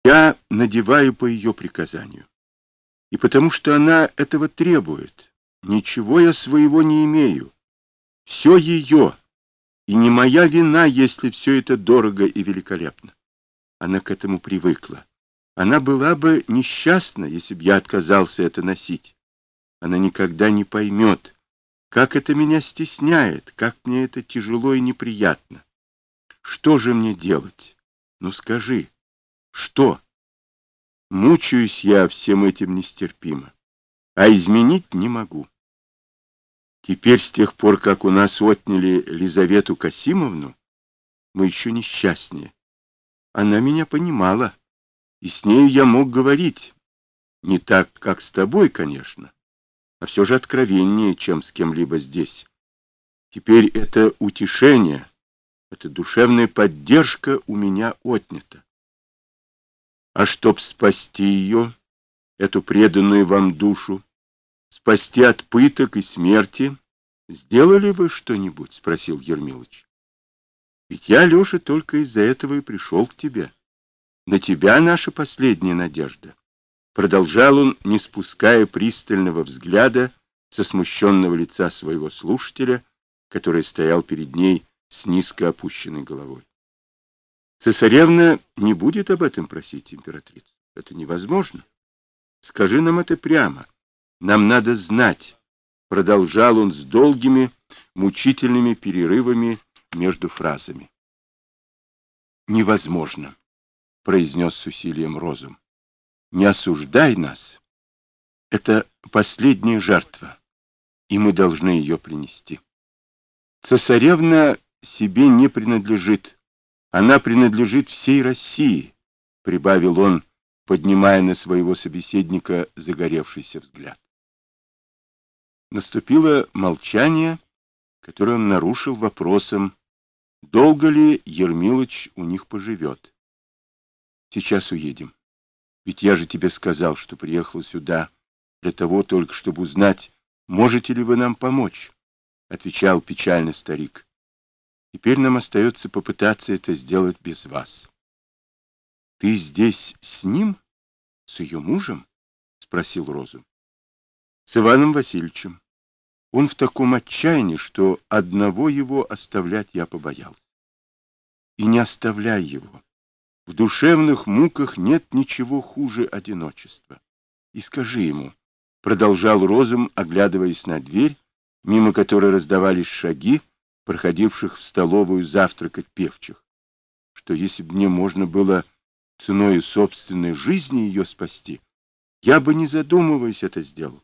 Я надеваю по ее приказанию. И потому что она этого требует. Ничего я своего не имею. Все ее. И не моя вина, если все это дорого и великолепно. Она к этому привыкла. Она была бы несчастна, если б я отказался это носить. Она никогда не поймет, как это меня стесняет, как мне это тяжело и неприятно. Что же мне делать? Ну скажи, что? Мучаюсь я всем этим нестерпимо, а изменить не могу. Теперь, с тех пор, как у нас отняли Лизавету Касимовну, мы еще несчастнее. Она меня понимала, и с нею я мог говорить. Не так, как с тобой, конечно, а все же откровеннее, чем с кем-либо здесь. Теперь это утешение, эта душевная поддержка у меня отнята. А чтоб спасти ее, эту преданную вам душу, спасти от пыток и смерти, сделали вы что-нибудь? — спросил Ермилыч. Ведь я, Леша, только из-за этого и пришел к тебе. На тебя наша последняя надежда. Продолжал он, не спуская пристального взгляда со смущенного лица своего слушателя, который стоял перед ней с низко опущенной головой. Цесаревна не будет об этом просить императрицу. Это невозможно. Скажи нам это прямо. Нам надо знать. Продолжал он с долгими, мучительными перерывами между фразами. Невозможно, произнес с усилием Розум. Не осуждай нас. Это последняя жертва, и мы должны ее принести. Цесаревна себе не принадлежит. Она принадлежит всей России, прибавил он, поднимая на своего собеседника загоревшийся взгляд. Наступило молчание, которое он нарушил вопросом, долго ли Ермилыч у них поживет. Сейчас уедем. Ведь я же тебе сказал, что приехал сюда для того только, чтобы узнать, можете ли вы нам помочь, — отвечал печально старик. Теперь нам остается попытаться это сделать без вас. — Ты здесь с ним? С ее мужем? — спросил Розум. — С Иваном Васильевичем. Он в таком отчаянии, что одного его оставлять я побоялся. И не оставляй его. В душевных муках нет ничего хуже одиночества. И скажи ему, — продолжал Розум, оглядываясь на дверь, мимо которой раздавались шаги, проходивших в столовую завтракать певчих, что если бы мне можно было ценою собственной жизни ее спасти, я бы, не задумываясь, это сделал.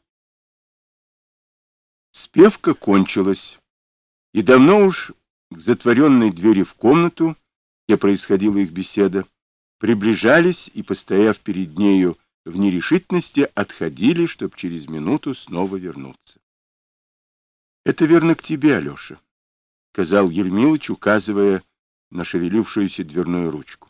Спевка кончилась, и давно уж к затворенной двери в комнату, где происходила их беседа, приближались и, постояв перед нею в нерешительности, отходили, чтобы через минуту снова вернуться. — Это верно к тебе, Алеша, — сказал Ермилыч, указывая на шевелившуюся дверную ручку.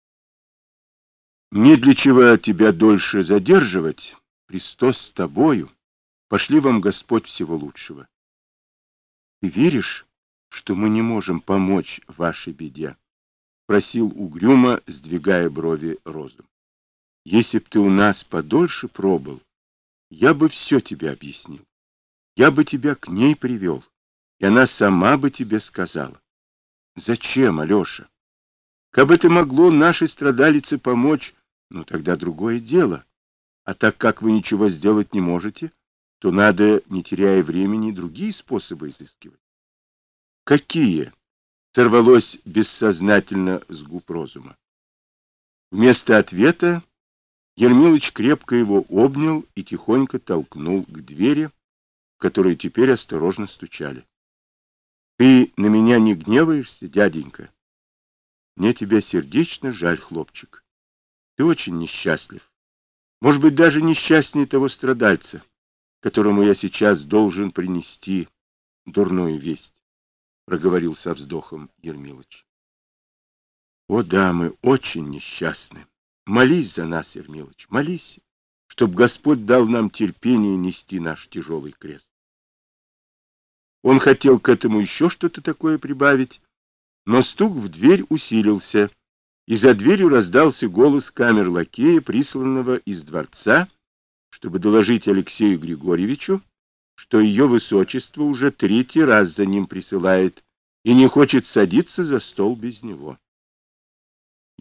— Не для чего тебя дольше задерживать, Христос с тобою, пошли вам Господь всего лучшего. — Ты веришь, что мы не можем помочь вашей беде? — просил угрюмо, сдвигая брови Розум. — Если б ты у нас подольше пробыл, я бы все тебе объяснил. Я бы тебя к ней привел, и она сама бы тебе сказала. Зачем, Алеша? Кабы это могло нашей страдалице помочь, ну тогда другое дело. А так как вы ничего сделать не можете, то надо, не теряя времени, другие способы изыскивать. Какие? Сорвалось бессознательно с губ Розума. Вместо ответа Ермилыч крепко его обнял и тихонько толкнул к двери, в которую теперь осторожно стучали. — Ты на меня не гневаешься, дяденька? Мне тебя сердечно жаль, хлопчик. Ты очень несчастлив. Может быть, даже несчастнее того страдальца, которому я сейчас должен принести дурную весть, — проговорил со вздохом Ермилыч. — О да, мы очень несчастны. Молись за нас, Ермилыч, молись, чтоб Господь дал нам терпение нести наш тяжелый крест. Он хотел к этому еще что-то такое прибавить, но стук в дверь усилился, и за дверью раздался голос камер-лакея, присланного из дворца, чтобы доложить Алексею Григорьевичу, что ее высочество уже 3-й раз за ним присылает и не хочет садиться за стол без него.